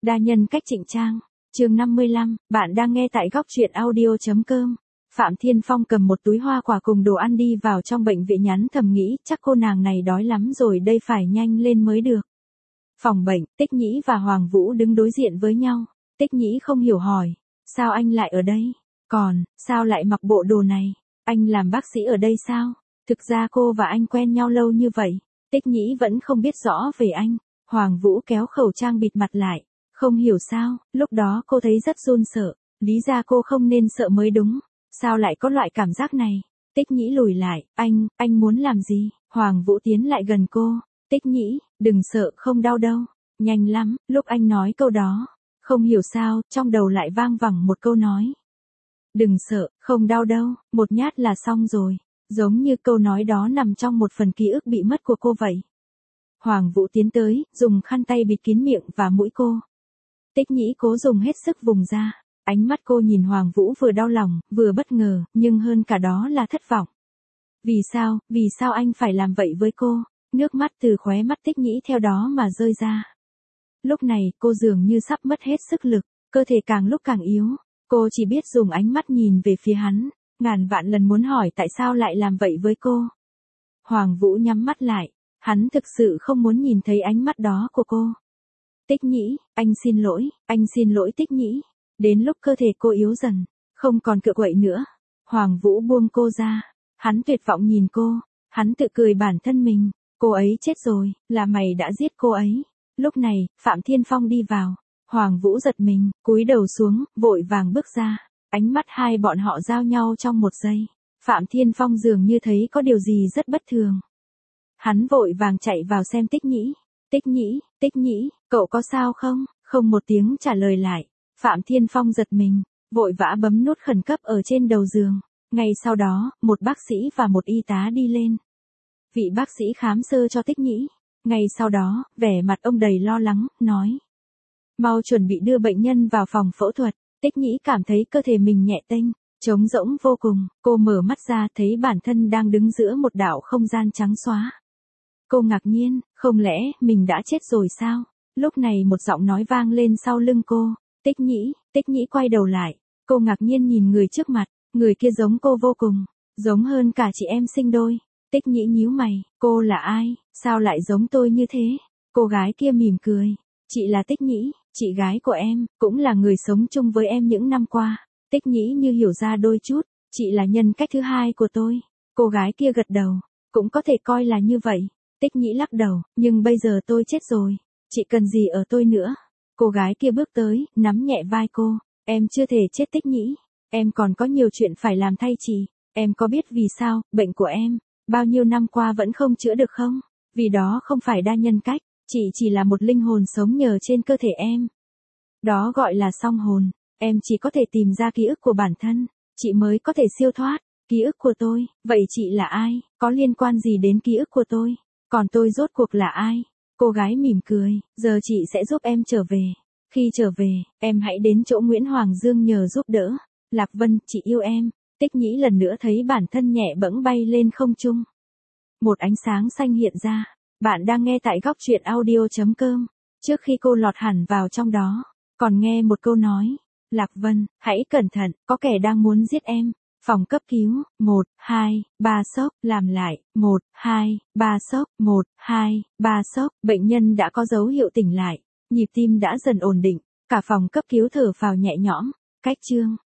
Đa nhân cách Trịnh Trang. Chương 55, bạn đang nghe tại góc truyện audio.com. Phạm Thiên Phong cầm một túi hoa quả cùng đồ ăn đi vào trong bệnh viện, nhắn thầm nghĩ, chắc cô nàng này đói lắm rồi đây, phải nhanh lên mới được. Phòng bệnh, Tích Nhĩ và Hoàng Vũ đứng đối diện với nhau. Tích Nhĩ không hiểu hỏi, sao anh lại ở đây? Còn, sao lại mặc bộ đồ này? Anh làm bác sĩ ở đây sao? Thực ra cô và anh quen nhau lâu như vậy. Tích Nhĩ vẫn không biết rõ về anh. Hoàng Vũ kéo khẩu trang bịt mặt lại. Không hiểu sao, lúc đó cô thấy rất run sợ. Lý ra cô không nên sợ mới đúng. Sao lại có loại cảm giác này? Tích Nhĩ lùi lại, anh muốn làm gì? Hoàng Vũ tiến lại gần cô. Tích Nhĩ, đừng sợ, không đau đâu. Nhanh lắm, lúc anh nói câu đó. Không hiểu sao, trong đầu lại vang vẳng một câu nói. Đừng sợ, không đau đâu, một nhát là xong rồi. Giống như câu nói đó nằm trong một phần ký ức bị mất của cô vậy. Hoàng Vũ tiến tới, dùng khăn tay bịt kín miệng và mũi cô. Tích Nhĩ cố dùng hết sức vùng ra. Ánh mắt cô nhìn Hoàng Vũ vừa đau lòng, vừa bất ngờ, nhưng hơn cả đó là thất vọng. Vì sao anh phải làm vậy với cô? Nước mắt từ khóe mắt Tích Nhĩ theo đó mà rơi ra. Lúc này, cô dường như sắp mất hết sức lực, cơ thể càng lúc càng yếu. Cô chỉ biết dùng ánh mắt nhìn về phía hắn, ngàn vạn lần muốn hỏi tại sao lại làm vậy với cô. Hoàng Vũ nhắm mắt lại, hắn thực sự không muốn nhìn thấy ánh mắt đó của cô. Tích Nhĩ, anh xin lỗi Tích Nhĩ. Đến lúc cơ thể cô yếu dần, không còn cựa quậy nữa, Hoàng Vũ buông cô ra. Hắn tuyệt vọng nhìn cô, hắn tự cười bản thân mình, cô ấy chết rồi, là mày đã giết cô ấy. Lúc này, Phạm Thiên Phong đi vào, Hoàng Vũ giật mình, cúi đầu xuống, vội vàng bước ra. Ánh mắt hai bọn họ giao nhau trong một giây. Phạm Thiên Phong dường như thấy có điều gì rất bất thường. Hắn vội vàng chạy vào xem Tích Nhĩ. Tích Nhĩ, cậu có sao không? Không một tiếng trả lời lại. Phạm Thiên Phong giật mình, vội vã bấm nút khẩn cấp ở trên đầu giường. Ngay sau đó, một bác sĩ và một y tá đi lên. Vị bác sĩ khám sơ cho Tích Nhĩ. Ngay sau đó, vẻ mặt ông đầy lo lắng, nói. Mau chuẩn bị đưa bệnh nhân vào phòng phẫu thuật. Tích Nhĩ cảm thấy cơ thể mình nhẹ tênh, trống rỗng vô cùng. Cô mở mắt ra thấy bản thân đang đứng giữa một đảo không gian trắng xóa. Cô ngạc nhiên, không lẽ mình đã chết rồi sao? Lúc này một giọng nói vang lên sau lưng cô. Tích Nhĩ quay đầu lại. Cô ngạc nhiên nhìn người trước mặt, người kia giống cô vô cùng, giống hơn cả chị em sinh đôi. Tích Nhĩ nhíu mày, cô là ai, sao lại giống tôi như thế? Cô gái kia mỉm cười, chị là Tích Nhĩ, chị gái của em, cũng là người sống chung với em những năm qua. Tích Nhĩ như hiểu ra đôi chút, chị là nhân cách thứ hai của tôi. Cô gái kia gật đầu, cũng có thể coi là như vậy. Tích Nhĩ lắc đầu, nhưng bây giờ tôi chết rồi, chị cần gì ở tôi nữa? Cô gái kia bước tới, nắm nhẹ vai cô, em chưa thể chết Tích Nhĩ, em còn có nhiều chuyện phải làm thay chị. Em có biết vì sao, bệnh của em, bao nhiêu năm qua vẫn không chữa được không? Vì đó không phải đa nhân cách, chị chỉ là một linh hồn sống nhờ trên cơ thể em. Đó gọi là song hồn, em chỉ có thể tìm ra ký ức của bản thân, chị mới có thể siêu thoát. Ký ức của tôi, vậy chị là ai, có liên quan gì đến ký ức của tôi? Còn tôi rốt cuộc là ai? Cô gái mỉm cười, giờ chị sẽ giúp em trở về. Khi trở về, em hãy đến chỗ Nguyễn Hoàng Dương nhờ giúp đỡ. Lạc Vân, chị yêu em. Tích Nhĩ lần nữa thấy bản thân nhẹ bẫng bay lên không trung. Một ánh sáng xanh hiện ra. Bạn đang nghe tại góc truyện audio.com. Trước khi cô lọt hẳn vào trong đó, còn nghe một câu nói. Lạc Vân, hãy cẩn thận, có kẻ đang muốn giết em. Phòng cấp cứu, 1, 2, 3 sốc, làm lại, 1, 2, 3 sốc, 1, 2, 3 sốc, bệnh nhân đã có dấu hiệu tỉnh lại, nhịp tim đã dần ổn định, cả phòng cấp cứu thở phào nhẹ nhõm. Cách chương